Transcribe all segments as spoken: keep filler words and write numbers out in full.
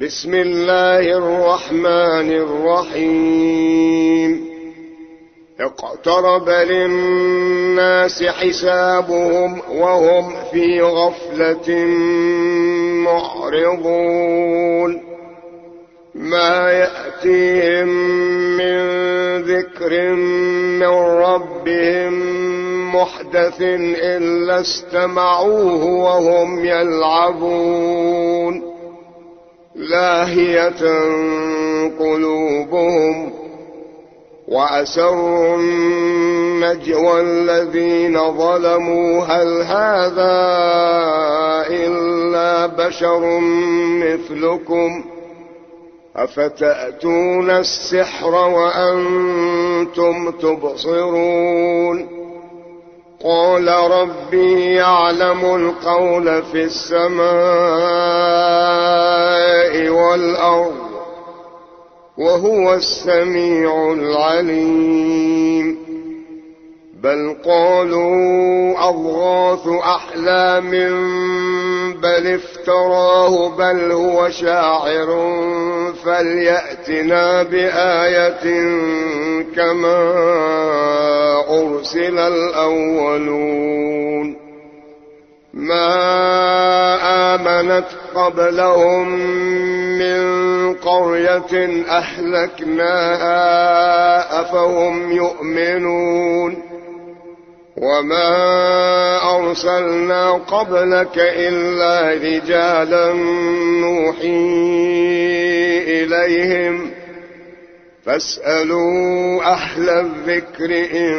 بسم الله الرحمن الرحيم. اقترب للناس حسابهم وهم في غفلة معرضون. ما يأتيهم من ذكر من ربهم محدث إلا استمعوه وهم يلعبون. لاهية قلوبهم وأسروا النجوى الذين ظلموا هل هذا إلا بشر مثلكم أفتأتون السحر وأنتم تبصرون. قال ربي يعلم القول في السماء والأرض وهو السميع العليم. بل قالوا أضغاث أحلام بل افتراه بل هو شاعر فليأتنا بآية كما أرسل الأولون. ما آمنت قبلهم من قرية أهلكناها أفهم يؤمنون. وما أرسلنا قبلك إلا رجالا نوحي إليهم فاسألوا أهل الذكر إن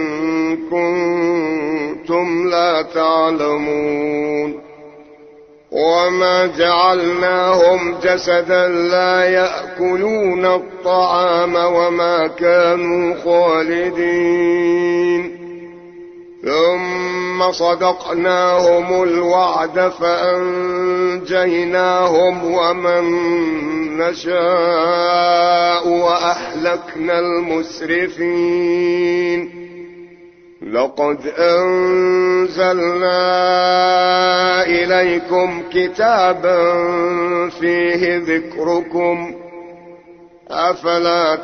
كنتم لا تعلمون. وما جعلناهم جسدا لا يأكلون الطعام وما كانوا خالدين. ثم صدقناهم الوعد فأنجيناهم ومن نشاء وأهلكنا المسرفين. لقد أنزلنا إليكم كتابا فيه ذكركم أفلا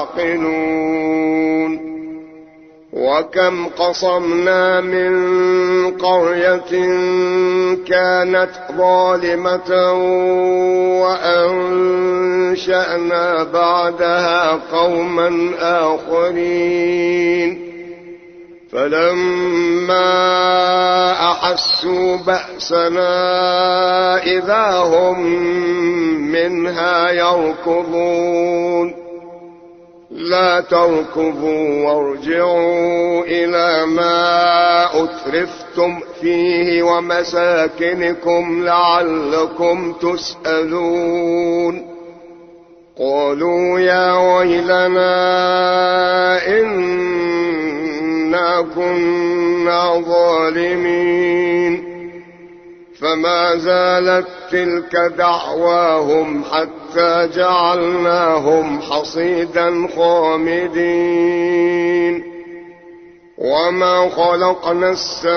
تعقلون. وكم قصمنا من قرية كانت ظالمة وأنشأنا بعدها قوما آخرين فلما أحسوا بأسنا إذا هم منها يركضون. لا تركضوا وارجعوا إلى ما أترفتم فيه ومساكنكم لعلكم تسألون. قالوا يا ويلنا إنا كنا ظالمين. فما زالت تلك دعواهم حتى جعلناهم حصيدا خامدين. وما خلقنا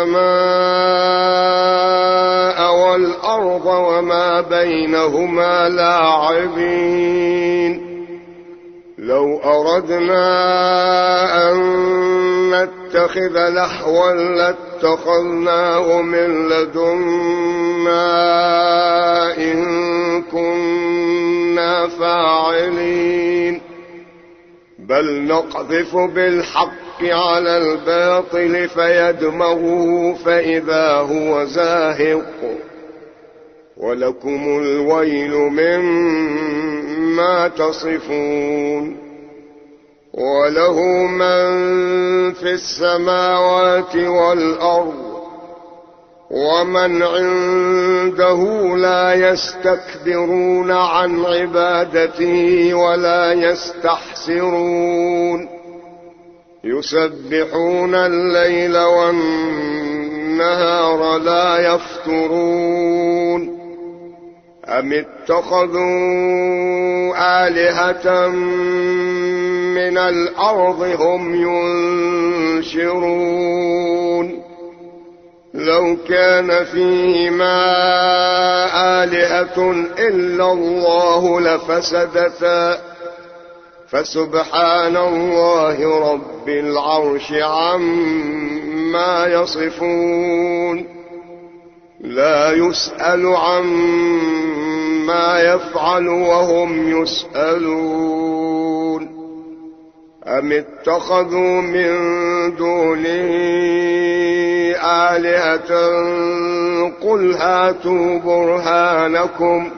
السماء والأرض وما بينهما لاعبين. لو أردنا أن نتخذ لهوا لاتخذناه من لدنا إن كنا فاعلين. بل نقذف بالحق على الباطل فيدمغه فإذا هو زاهق. ولكم الويل مما تصفون. وله من في السماوات والأرض ومن عنده لا يستكبرون عن عبادته ولا يستحسرون. يسبحون الليل والنهار لا يفترون. أم اتخذوا آلهة من الأرض هم ينشرون. لو كان فيهما آلهة إلا الله لفسدتا فسبحان الله رب العرش عما يصفون لا يسأل عما يفعل وهم يسألون أم اتخذوا من دونه آلهة قل هاتوا برهانكم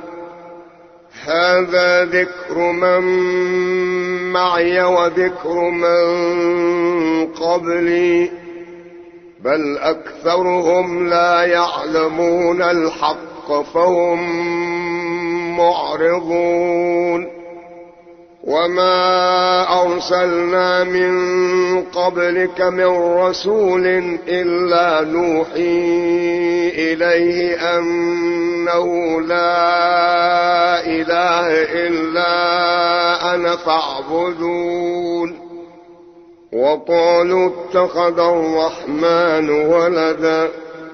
هذا ذكر من معي وذكر من قبلي بل أكثرهم لا يعلمون الحق فهم معرضون وما أرسلنا من قبلك من رسول إلا نوحي إليه أنه لا إله إلا أنا فاعبدون وقالوا اتخذ الرحمن ولدا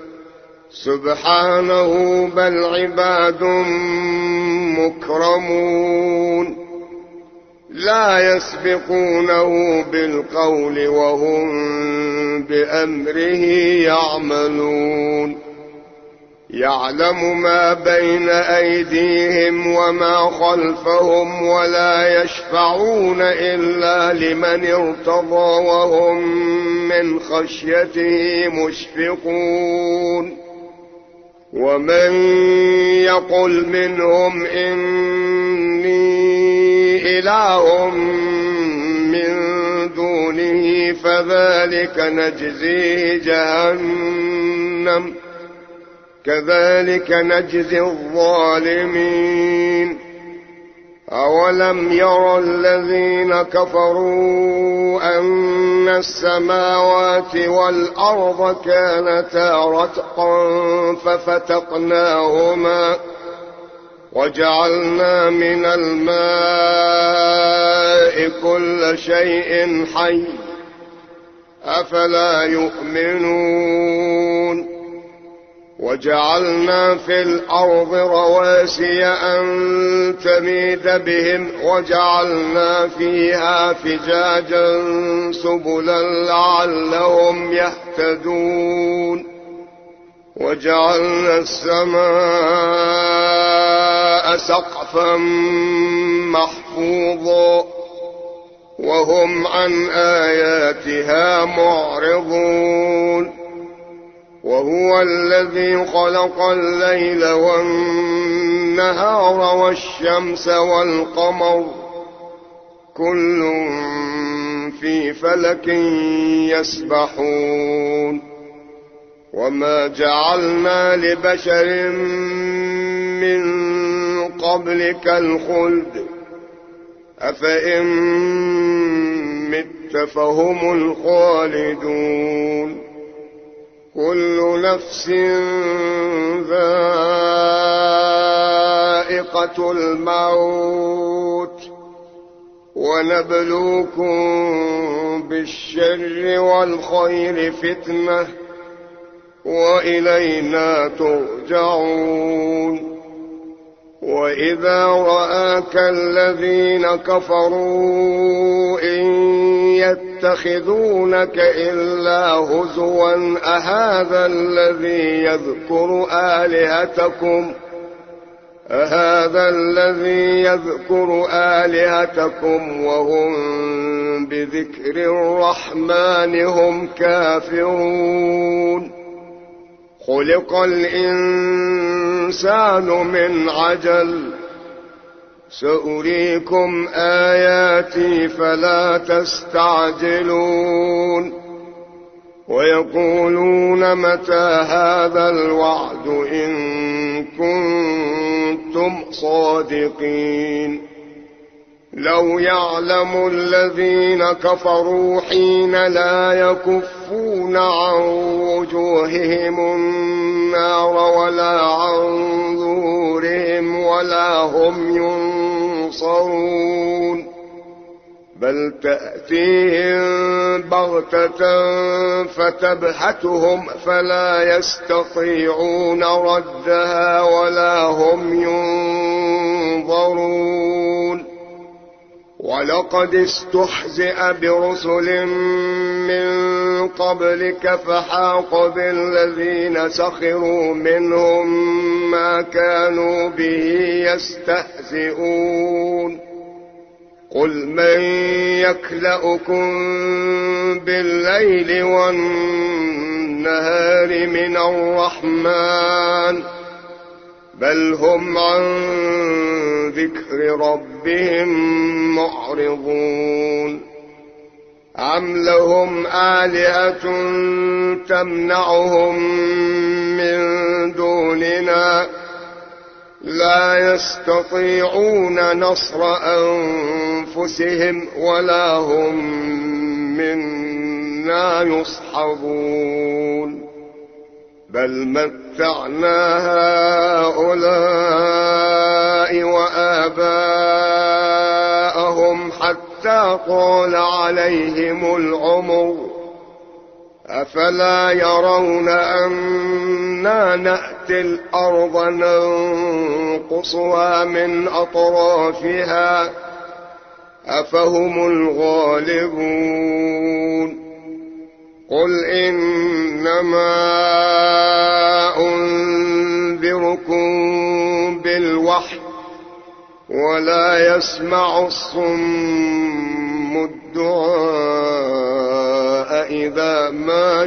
سبحانه بل عباد مكرمون لا يسبقونه بالقول وهم بأمره يعملون يعلم ما بين أيديهم وما خلفهم ولا يشفعون إلا لمن ارتضى وهم من خشيته مشفقون ومن يقل منهم إني إله من دونه فذلك نجزيه جهنم كذلك نجزي الظالمين أولم يرى الذين كفروا أن السماوات والأرض كانتا رتقا ففتقناهما وجعلنا من الماء كل شيء حي أفلا يؤمنون وجعلنا في الأرض رواسي أن تميد بهم وجعلنا فيها فجاجا سبلا لعلهم يهتدون وجعلنا السماء سقفا محفوظا وهم عن آياتها معرضون وهو الذي خلق الليل والنهار والشمس والقمر كل في فلك يسبحون وما جعلنا لبشر من قبلك الخلد أفإن مت فهم الخالدون كل نفس ذائقة الموت ونبلوكم بالشر والخير فتنة وإلينا ترجعون وإذا رآك الذين كفروا إن يتخذونك إلا هزوا أهذا الذي يذكر آلهتكم أهذا الذي يذكر آلهتكم وهم بذكر الرحمن هم كافرون خلق الإنسان من عجل سأريكم آياتي فلا تستعجلون ويقولون متى هذا الوعد إن كنتم صادقين لو يعلم الذين كفروا حين لا يكفون عن وجوههم النار ولا عن ظهورهم ولا هم ينصرون بل تأتيهم بغتة فتبهتهم فلا يستطيعون ردها ولا هم ينظرون. ولقد استهزئ برسل من قبلك فحاق بالذين سخروا منهم ما كانوا به يستهزئون. قل من يكلؤكم بالليل والنهار من الرحمن بل هم عن ذكر ربهم معرضون. أم لهم آلهة تمنعهم من دوننا لا يستطيعون نصر أنفسهم ولا هم منا يصحبون. بل متعنا هؤلاء وآباءهم حتى طال عليهم العمر أفلا يرون أنا نأتي الأرض ننقصها من أطرافها أفهم الغالبون. قل إنما أنذركم بالوحي ولا يسمع الصم الدعاء إذا ما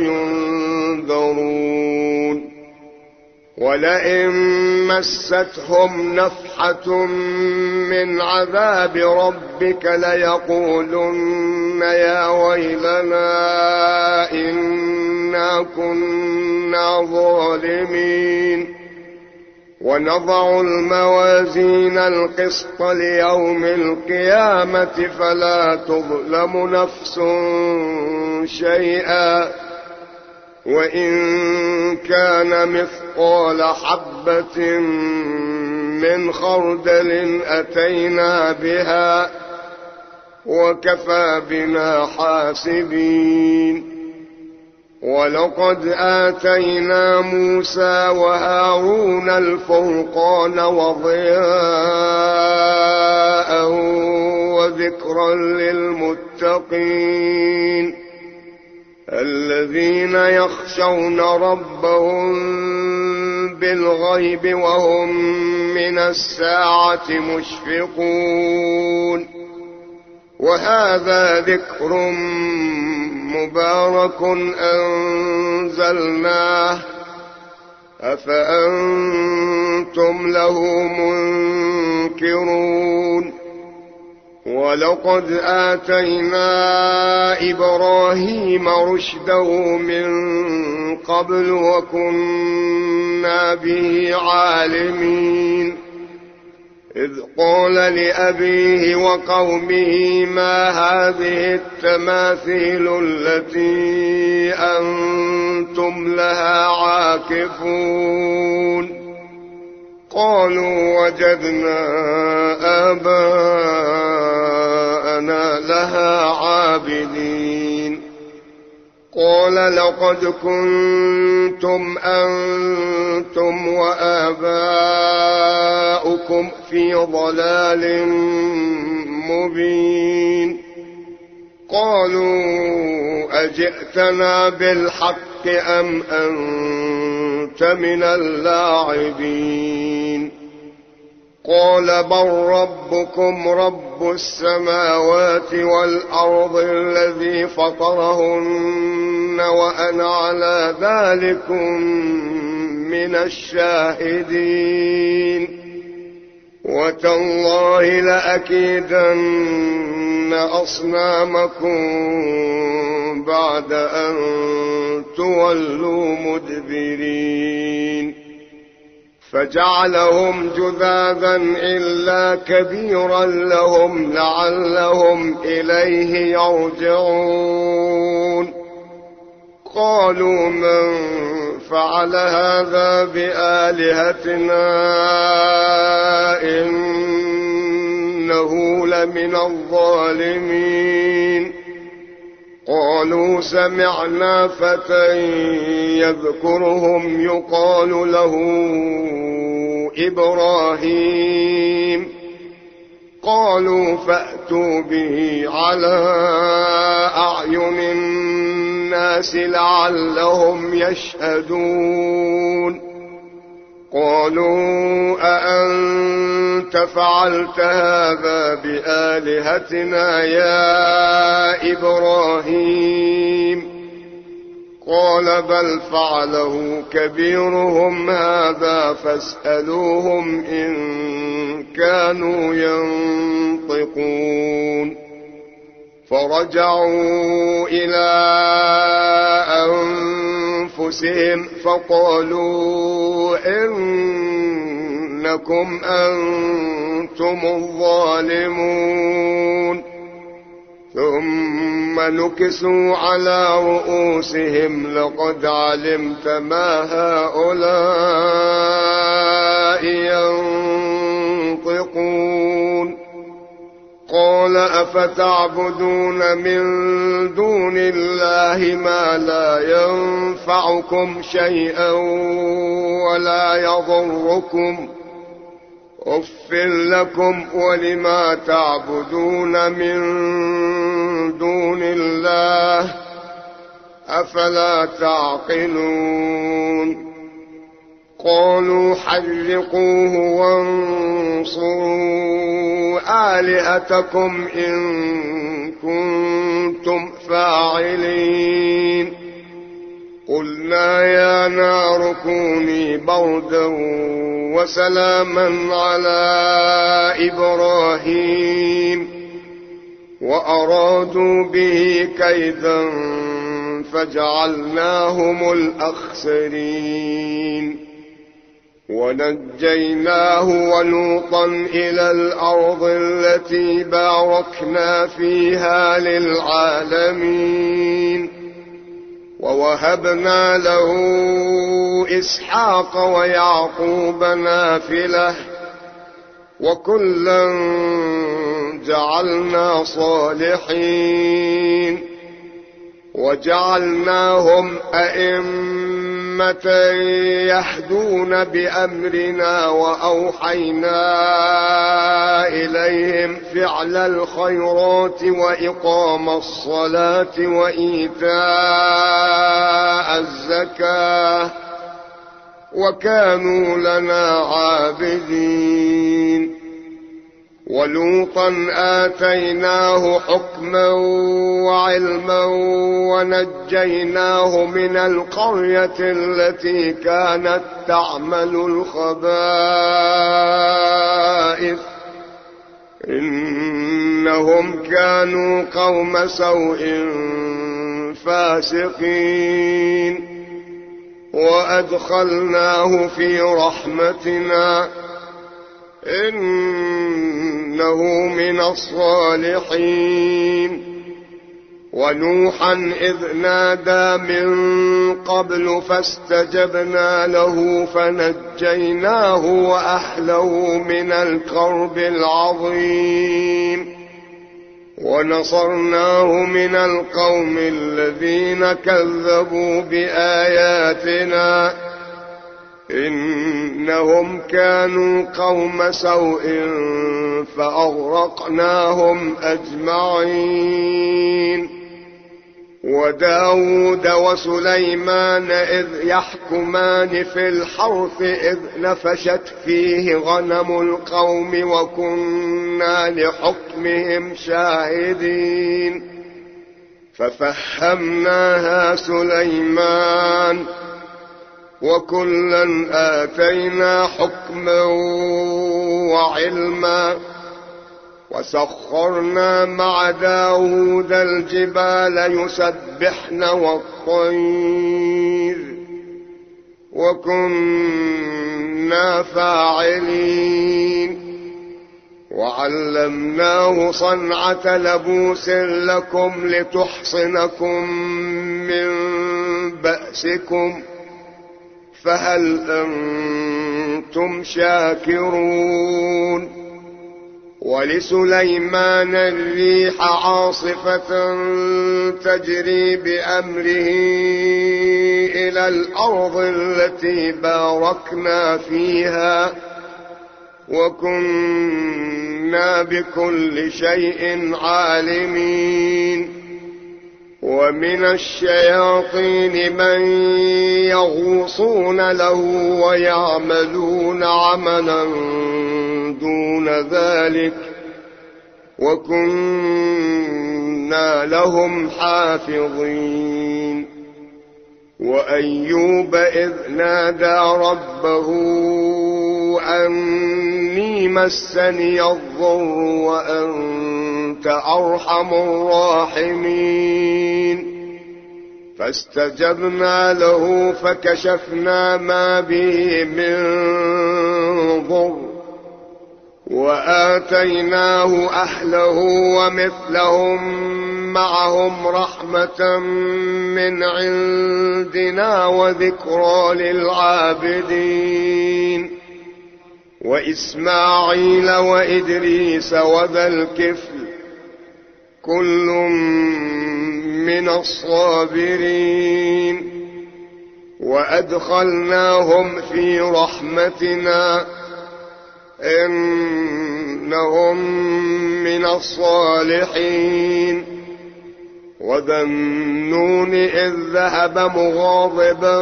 ينذرون. ولئن مستهم نفحة من عذاب ربك ليقولن يا ويلنا إنا كنا ظالمين. ونضع الموازين القسط ليوم القيامة فلا تظلم نفس شيئا وإن كان مثقال حبة من خردل أتينا بها وكفى بنا حاسبين. ولقد آتينا موسى وهارون الفرقان وضياء وذكرا للمتقين الذين يخشون ربهم بالغيب وهم من الساعة مشفقون. وهذا ذكر مبارك أنزلناه أفأنتم له منكرون. ولقد آتينا إبراهيم رشده من قبل وكنا به عالمين. إذ قال لأبيه وقومه ما هذه التماثيل التي أنتم لها عاكفون. قالوا وجدنا آباءنا لها عابدين. قال لقد كنتم أنتم وآباؤكم في ضلال مبين. قالوا أجئتنا بالحق أم أنت من اللاعبين. قال بل ربكم رب السماوات والأرض الذي فطرهن وأنا على ذلك من الشاهدين. وتالله لأكيدن أصنامكم بعد أن تولوا مدبرين. فجعلهم جذاذا إلا كبيرا لهم لعلهم إليه يرجعون. قالوا من فعل هذا بآلهتنا إنه إنه لمن الظالمين. قالوا سمعنا فتى يذكرهم يقال له إبراهيم. قالوا فأتوا به على أعين الناس لعلهم يشهدون. قالوا أأنت فعلت هذا بآلهتنا يا إبراهيم؟ قال بل فعله كبيرهم هذا فاسألوهم إن كانوا ينطقون. فرجعوا إلى أنفسهم فقالوا إنكم أنتم الظالمون. ثم نكسوا على رؤوسهم لقد علمت ما هؤلاء ينطقون. قال أفتعبدون من دون الله ما لا ينفعكم شيئا ولا يضركم؟ أُفٍّ لكم ولما تعبدون من دون الله أفلا تعقلون. قالوا حرقوه وانصروا آلهتكم إن كنتم فاعلين. قلنا يا نار كوني بردا وسلاما على إبراهيم وأرادوا به كيدا فجعلناهم الأخسرين. ونجيناه ولوطا إلى الأرض التي باركنا فيها للعالمين. ووهبنا له إسحاق ويعقوب نافلة وكلا جعلنا صالحين. وجعلناهم أئمة يهدون بأمرنا وأوحينا إليهم فعل الخيرات وإقام الصلاة وإيتاء الزكاة وكانوا لنا عابدين. ولوطا آتيناه حكما وعلما ونجيناه من القرية التي كانت تعمل الخبائث إنهم كانوا قوم سوء فاسقين. وأدخلناه في رحمتنا إنه من الصالحين. ونوحا إذ نادى من قبل فاستجبنا له فنجيناه وأهله من الكرب العظيم. ونصرناه من القوم الذين كذبوا بآياتنا إنهم كانوا قوم سوء فأغرقناهم أجمعين. وداود وسليمان إذ يحكمان في الحرث إذ نفشت فيه غنم القوم وكنا لحكمهم شاهدين. ففهمناها سليمان وكلا آتينا حكما وعلما. وسخرنا مع داود الجبال يسبحن والطير وكنا فاعلين. وعلمناه صنعة لبوس لكم لتحصنكم من بأسكم فهل أنتم شاكرون؟ ولسليمان الريح عاصفة تجري بأمره إلى الأرض التي باركنا فيها وكنا بكل شيء عالمين. ومن الشياطين من يغوصون له ويعملون عملا دون ذلك وكنا لهم حافظين. وأيوب إذ نادى ربه أني مسني الضر وأنت أرحم الراحمين فاستجبنا له فكشفنا ما به من ضر وآتيناه أهله ومثلهم معهم رحمة من عندنا وذكرى للعابدين. وإسماعيل وإدريس وذا الكفل كل من الصابرين وأدخلناهم في رحمتنا إنهم من الصالحين. وذا النون إذ ذهب مغاضبا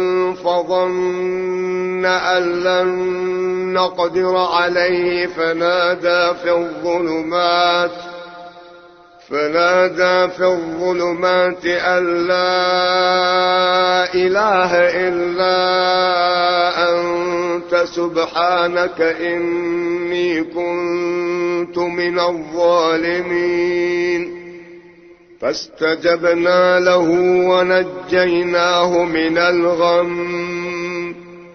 فظن أن لن نقدر عليه فنادى في الظلمات فنادى في الظلمات أن لا إله إلا أنت سبحانك إني كنت من الظالمين. فاستجبنا له ونجيناه من الغم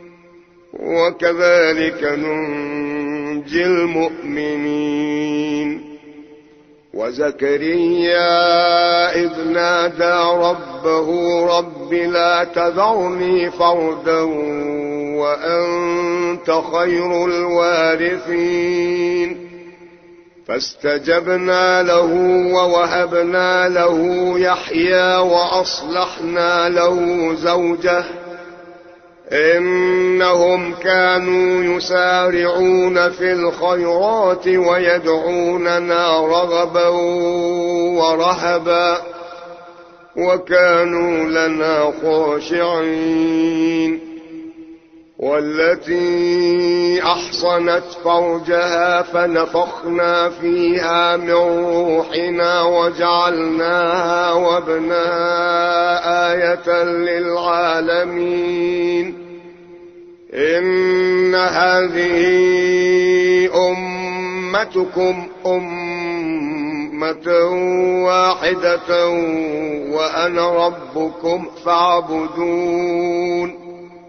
وكذلك ننجي المؤمنين. وزكريا إذ نادى ربه رب لا تذرني فردا وأنت خير الوارثين فاستجبنا له ووهبنا له يحيى وأصلحنا له زوجه إنهم كانوا يسارعون في الخيرات ويدعوننا رغبا ورهبا وكانوا لنا خاشعين. والتي أحصنت فرجها فنفخنا فيها من روحنا وجعلناها وابنها آية للعالمين. إن هذه أمتكم أمة واحدة وأنا ربكم فاعبدون.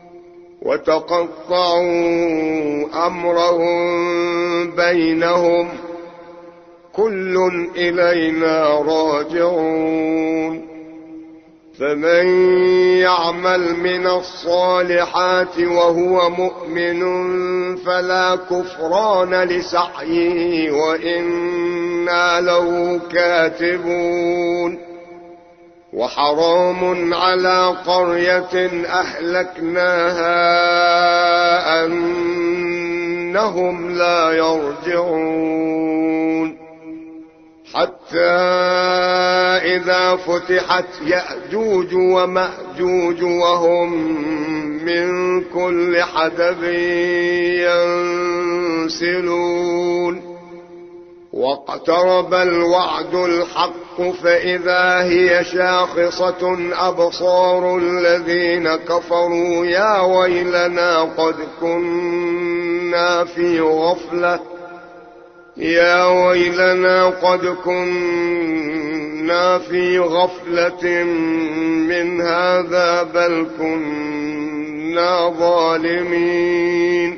وتقطعوا أمرهم بينهم كل إلينا راجعون. فمن يعمل من الصالحات وهو مؤمن فلا كفران لسعيه وإنا له كاتبون. وحرام على قرية أهلكناها أنهم لا يرجعون حتى إذا فتحت يأجوج ومأجوج وهم من كل حدب ينسلون. واقترب الوعد الحق فإذا هي شاخصة أبصار الذين كفروا يا ويلنا قد كنا في غفلة يا ويلنا قد كنا في غفلة من هذا بل كنا ظالمين.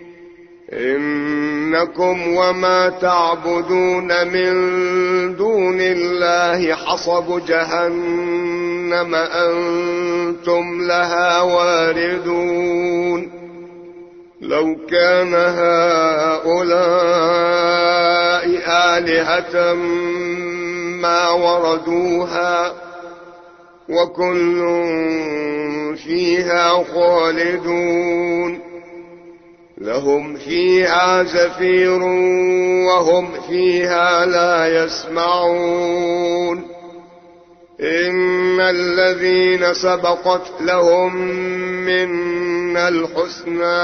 إنكم وما تعبدون من دون الله حصب جهنم أنتم لها واردون. لو كان هؤلاء آلهة ما وردوها وكل فيها خالدون لهم فيها زفير وهم فيها لا يسمعون إن الذين سبقت لهم منا الحسنى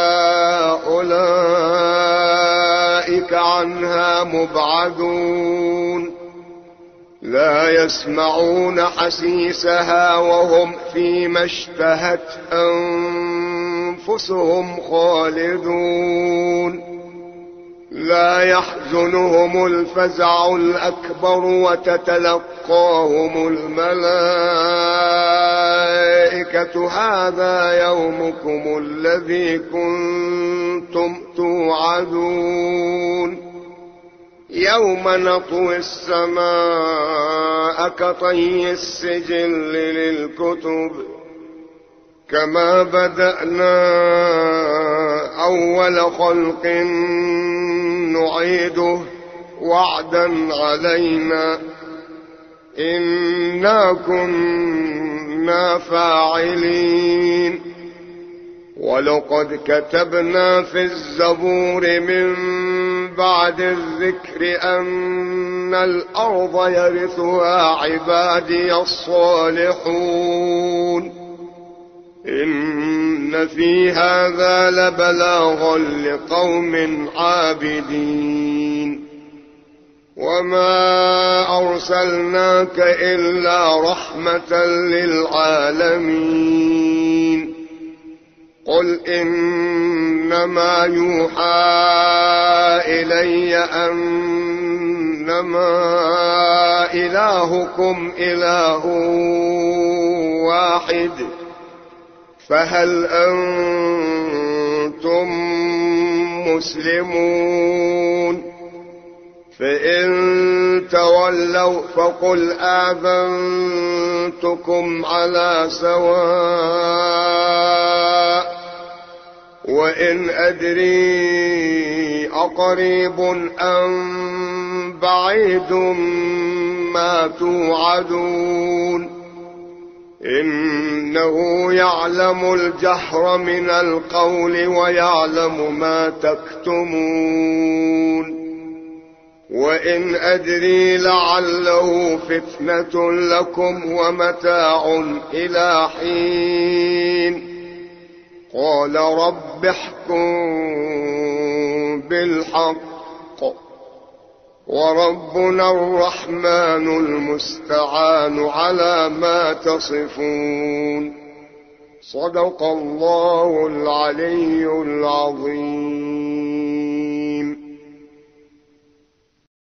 أولئك عنها مبعدون لا يسمعون حسيسها وهم فيما اشتهت أنفسهم خالدون لا يحزنهم الفزع الأكبر وتتلقاهم الملائكة هذا يومكم الذي كنتم توعدون يوم نطوي السماء كطي السجل للكتب كما بدأنا أول خلق نعيده وعدا علينا إنا كنا فاعلين ولقد كتبنا في الزبور من بعد الذكر أن الأرض يرثها عبادي الصالحون إن في هذا لبلاغا لقوم عابدين وما أرسلناك إلا رحمة للعالمين قل إنما يوحى إلي أنما إلهكم إله واحد فهل أنتم مسلمون فإن تولوا فقل آذنتكم على سواء وإن أدري أقريب أم بعيد ما توعدون إنه يعلم الجهر من القول ويعلم ما تكتمون وإن أدري لعله فتنة لكم ومتاع إلى حين قال رب احكم بالحق وربنا الرحمن المستعان على ما تصفون صدق الله العلي العظيم.